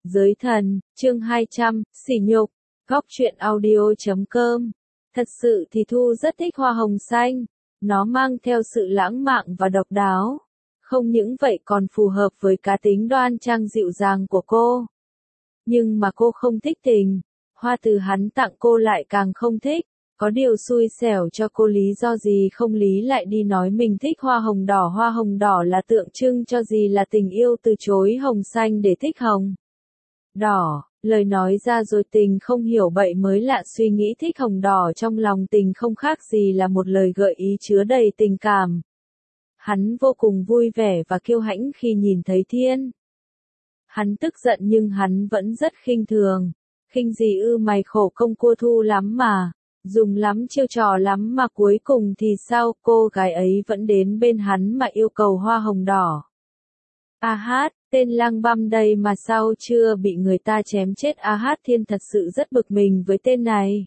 Giới thần, chương 200, sỉ nhục, góc truyện audio.com. Thật sự thì Thu rất thích hoa hồng xanh, nó mang theo sự lãng mạn và độc đáo. Không những vậy còn phù hợp với cá tính đoan trang dịu dàng của cô. Nhưng mà cô không thích tình, hoa từ hắn tặng cô lại càng không thích. Có điều xui xẻo cho cô lý do gì không lý lại đi nói mình thích hoa hồng đỏ là tượng trưng cho gì là tình yêu từ chối hồng xanh để thích hồng đỏ, lời nói ra rồi tình không hiểu bậy mới lạ suy nghĩ thích hồng đỏ trong lòng tình không khác gì là một lời gợi ý chứa đầy tình cảm. Hắn vô cùng vui vẻ và kiêu hãnh khi nhìn thấy Thiên. Hắn tức giận nhưng hắn vẫn rất khinh thường. Khinh gì ư, mày khổ công cua Thu lắm mà. Dùng lắm chiêu trò lắm mà cuối cùng thì sao, cô gái ấy vẫn đến bên hắn mà yêu cầu hoa hồng đỏ. A hát, tên lang băm đây mà sao chưa bị người ta chém chết. A hát Thiên thật sự rất bực mình với tên này.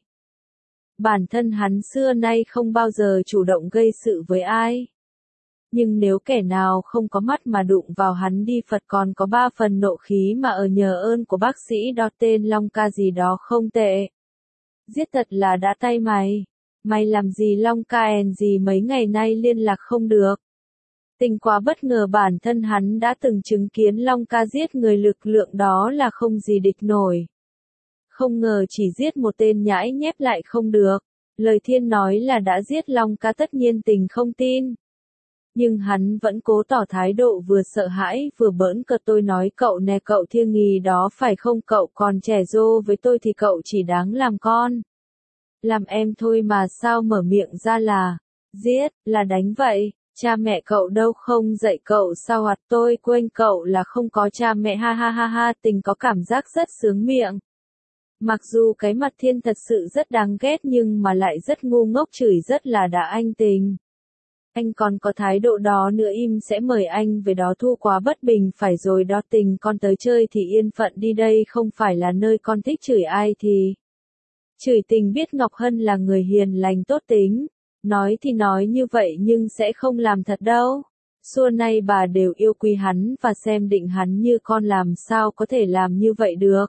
Bản thân hắn xưa nay không bao giờ chủ động gây sự với ai. Nhưng nếu kẻ nào không có mắt mà đụng vào hắn đi Phật còn có 3 phần nộ khí mà ở nhờ ơn của bác sĩ đó tên Long ca gì đó không tệ. Giết thật là đã tay mày. Mày làm gì Long ca gì mấy ngày nay liên lạc không được. Tình quá bất ngờ bản thân hắn đã từng chứng kiến Long ca giết người lực lượng đó là không gì địch nổi. Không ngờ chỉ giết một tên nhãi nhép lại không được. Lời Thiên nói là đã giết Long ca tất nhiên tình không tin. Nhưng hắn vẫn cố tỏ thái độ vừa sợ hãi vừa bỡn cợt. Tôi nói cậu nè, cậu thiêng nghì đó phải không, cậu còn trẻ rô với tôi thì cậu chỉ đáng làm con. Làm em thôi mà sao mở miệng ra là giết, là đánh vậy. Cha mẹ cậu đâu không dạy cậu sao, hoặc tôi quên cậu là không có cha mẹ, ha ha ha ha. Tình có cảm giác rất sướng miệng. Mặc dù cái mặt Thiên thật sự rất đáng ghét nhưng mà lại rất ngu ngốc, chửi rất là đã anh Tình. Anh còn có thái độ đó nữa im sẽ mời anh về đó. Thu quá bất bình phải rồi đó Tình, con tới chơi thì yên phận đi, đây không phải là nơi con thích chửi ai thì chửi. Tình biết Ngọc Hân là người hiền lành tốt tính, nói thì nói như vậy nhưng sẽ không làm thật đâu. Xưa nay bà đều yêu quý hắn và xem định hắn như con, làm sao có thể làm như vậy được.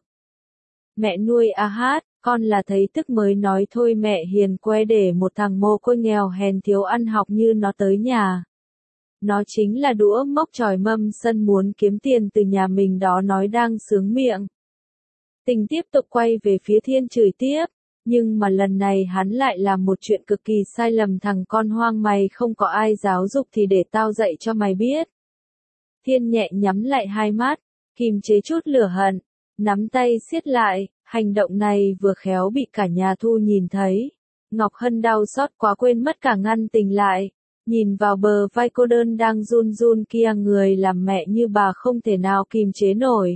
Mẹ nuôi A hát, con là thấy tức mới nói thôi. Mẹ hiền que để một thằng mồ côi nghèo hèn thiếu ăn học như nó tới nhà. Nó chính là đũa mốc chòi mâm sân muốn kiếm tiền từ nhà mình đó, nói đang sướng miệng. Tình tiếp tục quay về phía Thiên chửi tiếp, nhưng mà lần này hắn lại làm một chuyện cực kỳ sai lầm. Thằng con hoang, mày không có ai giáo dục thì để tao dạy cho mày biết. Thiên nhẹ nhắm lại hai mắt, kìm chế chút lửa hận, nắm tay siết lại. Hành động này vừa khéo bị cả nhà Thu nhìn thấy. Ngọc Hân đau xót quá quên mất cả ngăn Tình lại. Nhìn vào bờ vai cô đơn đang run run kia, người làm mẹ như bà không thể nào kìm chế nổi.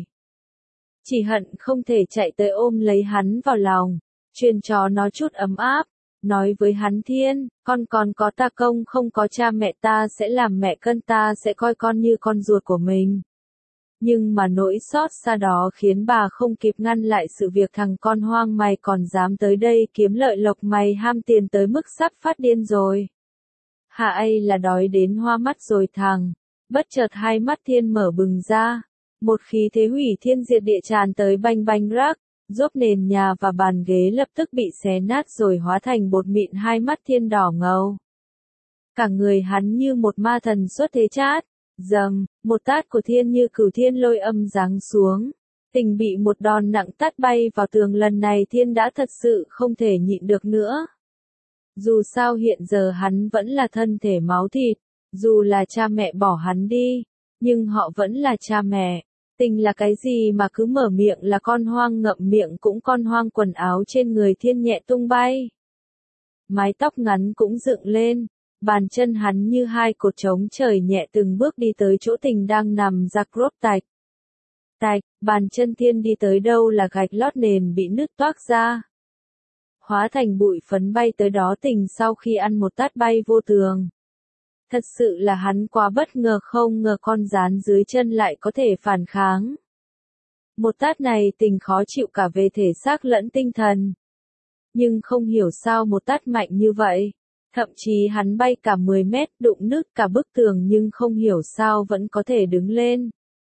Chỉ hận không thể chạy tới ôm lấy hắn vào lòng, truyền cho nó chút ấm áp, nói với hắn Thiên, con còn có ta không có cha mẹ ta sẽ làm mẹ cân, ta sẽ coi con như con ruột của mình. Nhưng mà nỗi xót xa đó khiến bà không kịp ngăn lại sự việc. Thằng con hoang, mày còn dám tới đây kiếm lợi lộc, mày ham tiền tới mức sắp phát điên rồi. Hả ấy là đói đến hoa mắt rồi thằng. Bất chợt hai mắt Thiên mở bừng ra. Một khí thế hủy thiên diệt địa tràn tới, banh banh rác, giúp nền nhà và bàn ghế lập tức bị xé nát rồi hóa thành bột mịn. Hai mắt Thiên đỏ ngầu. Cả người hắn như một ma thần xuất thế chát. Dầm, một tát của Thiên như cửu thiên lôi âm giáng xuống. Tình bị một đòn nặng tát bay vào tường. Lần này Thiên đã thật sự không thể nhịn được nữa. Dù sao hiện giờ hắn vẫn là thân thể máu thịt, dù là cha mẹ bỏ hắn đi, nhưng họ vẫn là cha mẹ. Tình là cái gì mà cứ mở miệng là con hoang, ngậm miệng cũng con hoang. Quần áo trên người Thiên nhẹ tung bay. Mái tóc ngắn cũng dựng lên. Bàn chân hắn như hai cột trống trời nhẹ từng bước đi tới chỗ Tình đang nằm ra, crop tạch. Tạch, bàn chân Thiên đi tới đâu là gạch lót nền bị nứt toác ra. Hóa thành bụi phấn bay tới đó. Tình sau khi ăn một tát bay vô tường. Thật sự là hắn quá bất ngờ, không ngờ con rán dưới chân lại có thể phản kháng. Một tát này Tình khó chịu cả về thể xác lẫn tinh thần. Nhưng không hiểu sao một tát mạnh như vậy. Thậm chí hắn bay cả 10 mét, đụng nứt cả bức tường nhưng không hiểu sao vẫn có thể đứng lên.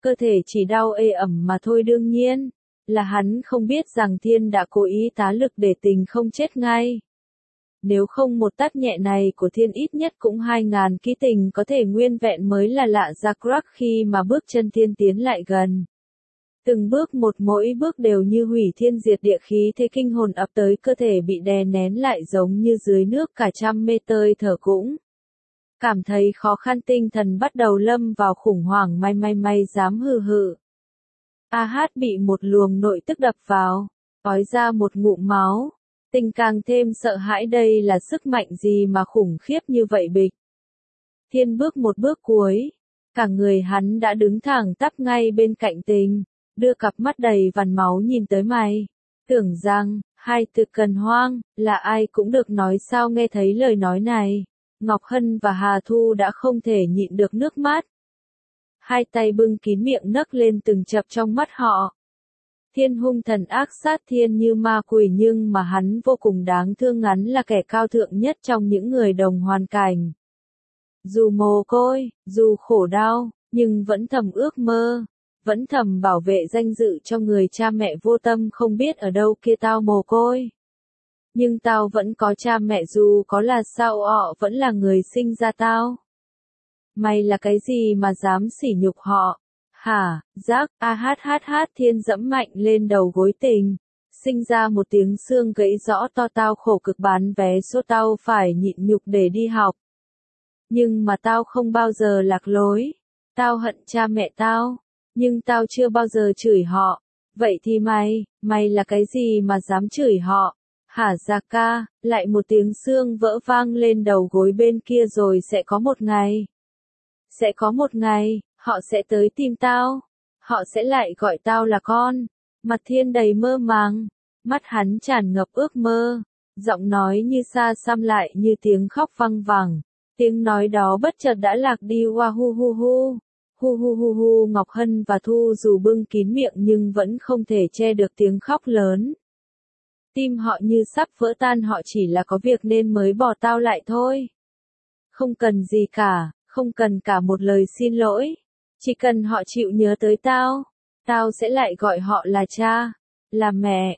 cơ thể chỉ đau ê ẩm mà thôi. Đương nhiên là hắn không biết rằng Thiên đã cố ý tá lực để Tình không chết ngay. Nếu không một tát nhẹ này của Thiên ít nhất cũng 2.000 ký Tình có thể nguyên vẹn mới là lạ. Jack khi mà bước chân Thiên tiến lại gần. Từng bước một, mỗi bước đều như hủy thiên diệt địa, khí thế kinh hồn ập tới, cơ thể bị đè nén lại giống như dưới nước cả trăm mê, tơi thở cũng cảm thấy khó khăn, tinh thần bắt đầu lâm vào khủng hoảng. May dám hừ hừ. A bị một luồng nội tức đập vào, ói ra một ngụm máu. Tình càng thêm sợ hãi, đây là sức mạnh gì mà khủng khiếp như vậy. Bịch. Thiên bước một bước cuối, cả người hắn đã đứng thẳng tắp ngay bên cạnh Tình, đưa cặp mắt đầy vằn máu nhìn tới mày. Tưởng rằng, hai từ cần hoang, là ai cũng được nói sao. Nghe thấy lời nói này, Ngọc Hân và Hà Thu đã không thể nhịn được nước mắt. Hai tay bưng kín miệng nấc lên từng chập trong mắt họ. Thiên hung thần ác sát, Thiên như ma quỷ, nhưng mà hắn vô cùng đáng thương, hắn là kẻ cao thượng nhất trong những người đồng hoàn cảnh. Dù mồ côi, dù khổ đau, nhưng vẫn thầm ước mơ, vẫn thầm bảo vệ danh dự cho người cha mẹ vô tâm không biết ở đâu kia. Tao mồ côi, nhưng tao vẫn có cha mẹ, dù có là sao họ vẫn là người sinh ra tao. Mày là cái gì mà dám sỉ nhục họ? Hả? Giác, Thiên dẫm mạnh lên đầu gối Tình, sinh ra một tiếng xương gãy rõ to. Tao khổ cực bán vé số, tao phải nhịn nhục để đi học. Nhưng mà tao không bao giờ lạc lối. Tao hận cha mẹ tao, nhưng tao chưa bao giờ chửi họ. Vậy thì mày là cái gì mà dám chửi họ? Hả Gia ca? Lại một tiếng xương vỡ vang lên đầu gối bên kia. Rồi sẽ có một ngày, họ sẽ tới tìm tao. Họ sẽ lại gọi tao là con. Mặt Thiên đầy mơ màng, mắt hắn tràn ngập ước mơ. Giọng nói như xa xăm lại như tiếng khóc văng vẳng. Tiếng nói đó bất chợt đã lạc đi. Hoa hu hu hu. Hu hu hu hu. Ngọc Hân và Thu dù bưng kín miệng nhưng vẫn không thể che được tiếng khóc lớn. Tim họ như sắp vỡ tan, họ chỉ là có việc nên mới bỏ tao lại thôi. Không cần gì cả, không cần cả một lời xin lỗi. Chỉ cần họ chịu nhớ tới tao, tao sẽ lại gọi họ là cha, là mẹ.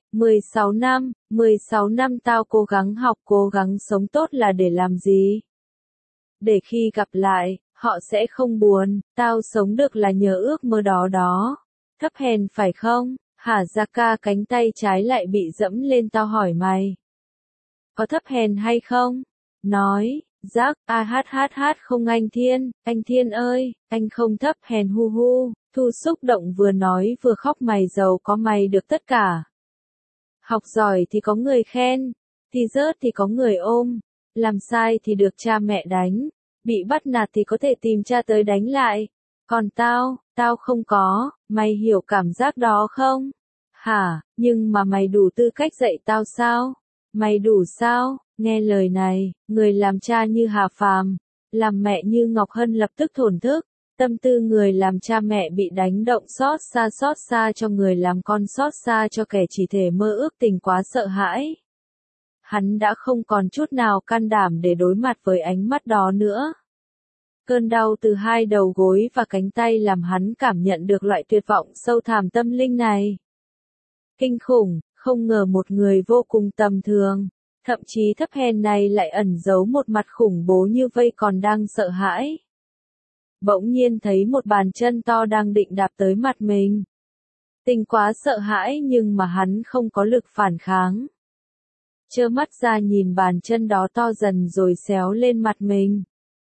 16 năm tao cố gắng học, cố gắng sống tốt là để làm gì? Để khi gặp lại, họ sẽ không buồn. Tao sống được là nhờ ước mơ đó. Thấp hèn phải không? Hả Gia ca? Cánh tay trái lại bị dẫm lên. Tao hỏi mày, có thấp hèn hay không? Nói, Giác, không anh Thiên ơi, anh không thấp hèn. Hu hu. Thu xúc động vừa nói vừa khóc. Mày giàu có mày được tất cả. Học giỏi thì có người khen, thì rớt thì có người ôm, làm sai thì được cha mẹ đánh, bị bắt nạt thì có thể tìm cha tới đánh lại. Còn tao không có, mày hiểu cảm giác đó không? Hả? Nhưng mà mày đủ tư cách dạy tao sao? Mày đủ sao? Nghe lời này, người làm cha như Hà Phàm, làm mẹ như Ngọc Hân lập tức thổn thức. Tâm tư người làm cha mẹ bị đánh động, xót xa cho người làm con, xót xa cho kẻ chỉ thể mơ ước tình, quá sợ hãi. Hắn đã không còn chút nào can đảm để đối mặt với ánh mắt đó nữa. Cơn đau từ hai đầu gối và cánh tay làm hắn cảm nhận được loại tuyệt vọng sâu thẳm tâm linh này. Kinh khủng, không ngờ một người vô cùng tầm thường, thậm chí thấp hèn này lại ẩn giấu một mặt khủng bố như vây, còn đang sợ hãi. Bỗng nhiên thấy một bàn chân to đang định đạp tới mặt mình. Tình quá sợ hãi nhưng mà hắn không có lực phản kháng. Trơ mắt ra nhìn bàn chân đó to dần rồi xéo lên mặt mình.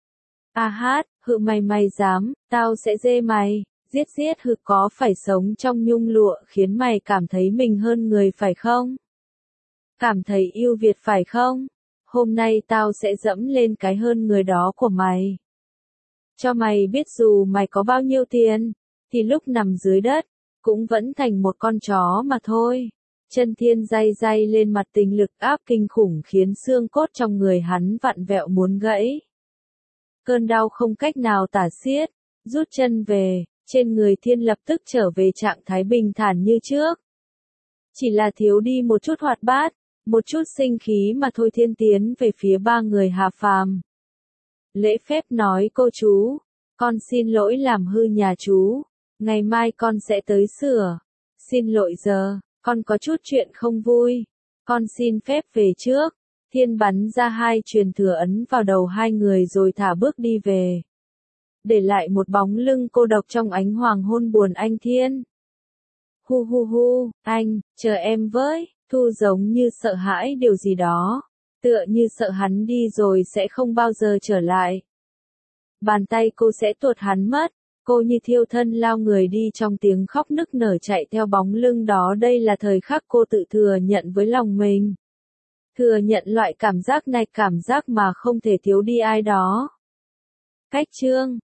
Hự mày dám, tao sẽ dê mày, giết hự, có phải sống trong nhung lụa khiến mày cảm thấy mình hơn người phải không? Cảm thấy yêu Việt phải không? Hôm nay tao sẽ dẫm lên cái hơn người đó của mày. Cho mày biết dù mày có bao nhiêu tiền, thì lúc nằm dưới đất, cũng vẫn thành một con chó mà thôi. Chân Thiên day lên mặt, tình lực áp kinh khủng khiến xương cốt trong người hắn vặn vẹo muốn gãy. Cơn đau không cách nào tả xiết, rút chân về, trên người Thiên lập tức trở về trạng thái bình thản như trước. Chỉ là thiếu đi một chút hoạt bát, một chút sinh khí mà thôi. Thiên tiến về phía ba người Hà Phàm. Lễ phép nói, cô chú, con xin lỗi làm hư nhà chú. Ngày mai con sẽ tới sửa. Xin lỗi giờ, con có chút chuyện không vui. Con xin phép về trước. Thiên bắn ra 2 truyền thừa ấn vào đầu hai người rồi thả bước đi về. Để lại một bóng lưng cô độc trong ánh hoàng hôn buồn anh Thiên. Hu hu hu, anh, chờ em với. Thu giống như sợ hãi điều gì đó. Tựa như sợ hắn đi rồi sẽ không bao giờ trở lại. Bàn tay cô sẽ tuột hắn mất. Cô như thiêu thân lao người đi trong tiếng khóc nức nở chạy theo bóng lưng đó. Đây là thời khắc cô tự thừa nhận với lòng mình. Thừa nhận loại cảm giác này, cảm giác mà không thể thiếu đi ai đó. Cách chương